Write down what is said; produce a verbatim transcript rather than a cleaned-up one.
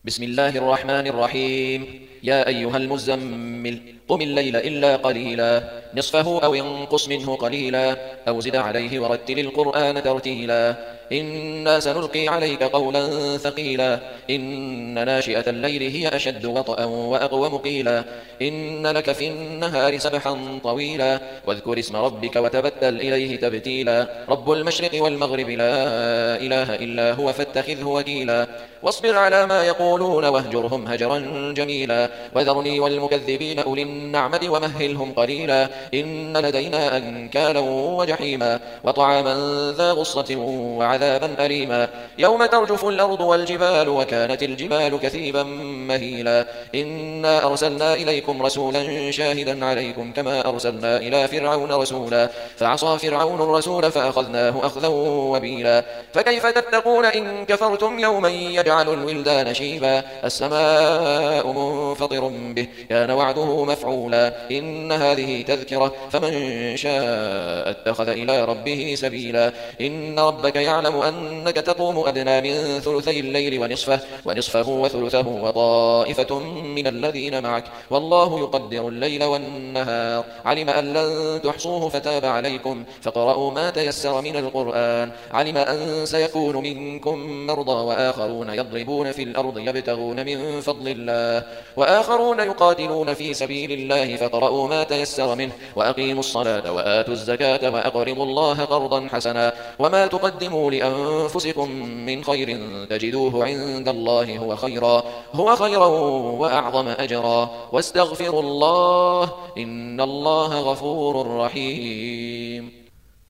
بسم الله الرحمن الرحيم. يا أيها المزمل قم الليل إلا قليلا نصفه أو انقص منه قليلا أو زد عليه ورتل القرآن ترتيلا إنا سنلقي عليك قولا ثقيلا إن ناشئة الليل هي أشد وطئا وأقوم قيلا إن لك في النهار سبحا طويلا واذكر اسم ربك وتبتل إليه تبتيلا رب المشرق والمغرب لا إله إلا هو فاتخذه وكيلا واصبر على ما يقولون واهجرهم هجرا جميلا وذرني والمكذبين أولي النعمة ومهلهم قليلا إن لدينا أنكالا وجحيما وطعاما ذا غصة وعذابا أليما يوم ترجف الأرض والجبال وكانت الجبال كثيبا مهيلا إنا أرسلنا إليكم رسولا شاهدا عليكم كما أرسلنا إلى فرعون رسولا فعصى فرعون الرسول فأخذناه أخذا وبيلا فكيف تتقون إن كفرتم يوما يجعل الولدان شيبا السماء منفطر به كان وعده مفعولا إن هذه تذكرة فمن شاء اتخذ إلى ربه سبيلا إن ربك يعلم أنك تقوم أدنى من ثلثي الليل ونصفه, ونصفه وثلثه وطائفة من الذين معك والله يقدر الليل والنهار علم أن لن تحصوه فتاب عليكم فقرأوا ما تيسر من القرآن علم أن سيكون منكم مرضى وآخرون يضربون في الأرض يبتغون من فضل الله وآخرون يقاتلون في سبيل الله فقرأوا ما تيسر منه وأقيموا الصلاة وآتوا الزكاة وأقرضوا الله قرضا حسنا وما تقدموا لأنفسكم من خير تجدوه عند الله هو خيرا هو خيرا وأعظم أجرا واستغفروا الله إن الله غفور رحيم.